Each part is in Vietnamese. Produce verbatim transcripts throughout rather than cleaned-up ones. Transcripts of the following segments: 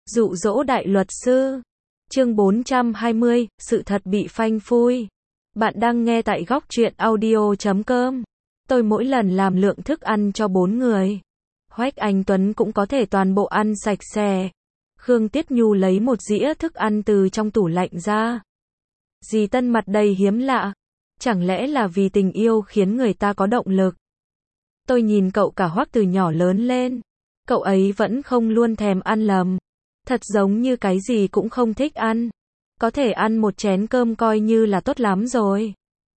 Dụ dỗ đại luật sư. Chương bốn trăm hai mươi, sự thật bị phanh phui. Bạn đang nghe tại góc truyện audio chấm com. Tôi mỗi lần làm lượng thức ăn cho bốn người. Hoách Anh Tuấn cũng có thể toàn bộ ăn sạch sẽ. Khương Tiết Nhu lấy một dĩa thức ăn từ trong tủ lạnh ra. Dì Tân mặt đầy hiếm lạ. Chẳng lẽ là vì tình yêu khiến người ta có động lực? Tôi nhìn cậu cả Hoắc từ nhỏ lớn lên. Cậu ấy vẫn không luôn thèm ăn lầm. Thật giống như cái gì cũng không thích ăn. Có thể ăn một chén cơm coi như là tốt lắm rồi.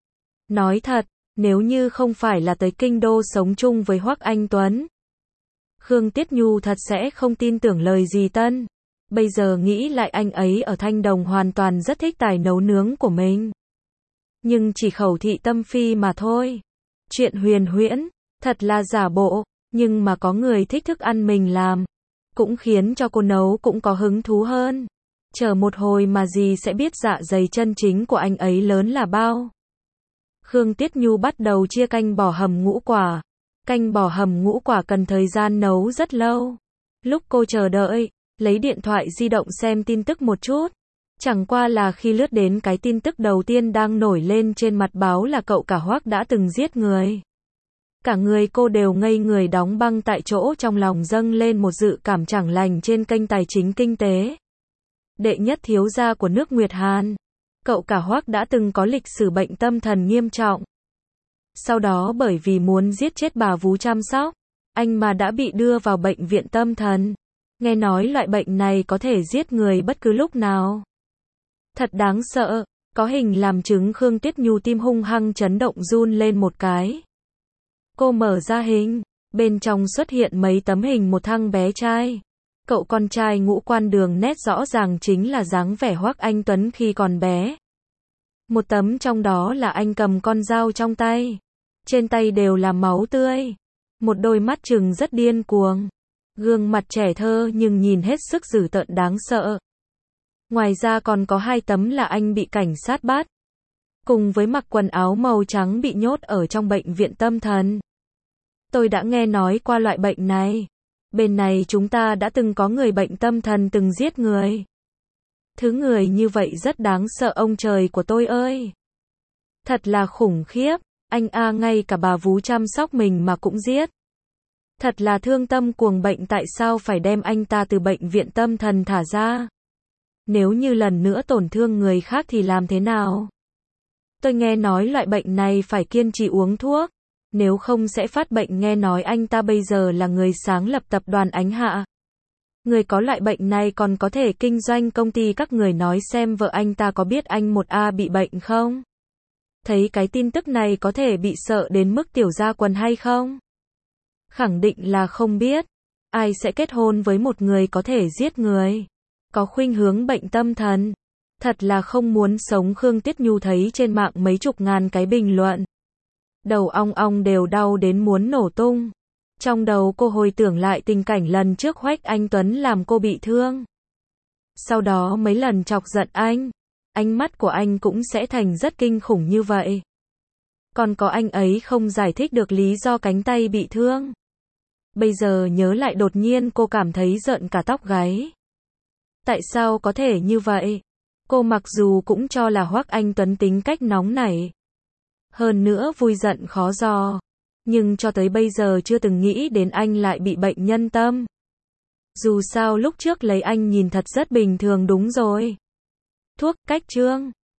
Nói thật, nếu như không phải là tới kinh đô sống chung với Hoắc Anh Tuấn, Khương Tiết Nhu thật sẽ không tin tưởng lời dì Tân. Bây giờ nghĩ lại anh ấy ở Thanh Đồng hoàn toàn rất thích tài nấu nướng của mình. Nhưng chỉ khẩu thị tâm phi mà thôi. Chuyện huyền huyễn, thật là giả bộ, nhưng mà có người thích thức ăn mình làm, cũng khiến cho cô nấu cũng có hứng thú hơn. Chờ một hồi mà dì sẽ biết dạ dày chân chính của anh ấy lớn là bao. Khương Tiết Nhu bắt đầu chia canh bò hầm ngũ quả. Canh bò hầm ngũ quả cần thời gian nấu rất lâu. Lúc cô chờ đợi, lấy điện thoại di động xem tin tức một chút. Chẳng qua là khi lướt đến cái tin tức đầu tiên đang nổi lên trên mặt báo là cậu cả Hoắc đã từng giết người. Cả người cô đều ngây người đóng băng tại chỗ, trong lòng dâng lên một dự cảm chẳng lành trên kênh tài chính kinh tế. Đệ nhất thiếu gia của nước Nguyệt Hàn. Cậu cả Hoắc đã từng có lịch sử bệnh tâm thần nghiêm trọng. Sau đó bởi vì muốn giết chết bà vú chăm sóc, anh mà đã bị đưa vào bệnh viện tâm thần. Nghe nói loại bệnh này có thể giết người bất cứ lúc nào. Thật đáng sợ, có hình làm chứng. Khương Tiết Nhu tim hung hăng chấn động run lên một cái. Cô mở ra hình, bên trong xuất hiện mấy tấm hình một thằng bé trai. Cậu con trai ngũ quan đường nét rõ ràng chính là dáng vẻ Hoắc Anh Tuấn khi còn bé. Một tấm trong đó là anh cầm con dao trong tay. Trên tay đều là máu tươi. Một đôi mắt trừng rất điên cuồng. Gương mặt trẻ thơ nhưng nhìn hết sức dữ tợn đáng sợ. Ngoài ra còn có hai tấm là anh bị cảnh sát bắt. Cùng với mặc quần áo màu trắng bị nhốt ở trong bệnh viện tâm thần. Tôi đã nghe nói qua loại bệnh này. Bên này chúng ta đã từng có người bệnh tâm thần từng giết người. Thứ người như vậy rất đáng sợ ông trời của tôi ơi. Thật là khủng khiếp. Anh a ngay cả bà vú chăm sóc mình mà cũng giết. Thật là thương tâm cuồng bệnh, tại sao phải đem anh ta từ bệnh viện tâm thần thả ra? Nếu như lần nữa tổn thương người khác thì làm thế nào? Tôi nghe nói loại bệnh này phải kiên trì uống thuốc, nếu không sẽ phát bệnh. Nghe nói anh ta bây giờ là người sáng lập tập đoàn Ánh Hạ. Người có loại bệnh này còn có thể kinh doanh công ty. Các người nói xem vợ anh ta có biết anh một A bị bệnh không? Thấy cái tin tức này có thể bị sợ đến mức tiểu ra quần hay không? Khẳng định là không biết. Ai sẽ kết hôn với một người có thể giết người, có khuynh hướng bệnh tâm thần? Thật là không muốn sống. Khương Tiết Nhu thấy trên mạng mấy chục ngàn cái bình luận. Đầu ong ong đều đau đến muốn nổ tung. Trong đầu cô hồi tưởng lại tình cảnh lần trước Hoách Anh Tuấn làm cô bị thương. Sau đó mấy lần chọc giận anh, ánh mắt của anh cũng sẽ thành rất kinh khủng như vậy. Còn có anh ấy không giải thích được lý do cánh tay bị thương. Bây giờ nhớ lại đột nhiên cô cảm thấy rợn cả tóc gáy. Tại sao có thể như vậy? Cô mặc dù cũng cho là Hoắc Anh Tuấn tính cách nóng nảy, hơn nữa vui giận khó dò, nhưng cho tới bây giờ chưa từng nghĩ đến anh lại bị bệnh nhân tâm. Dù sao lúc trước lấy anh nhìn thật rất bình thường. Đúng rồi. Thuốc, cách trương.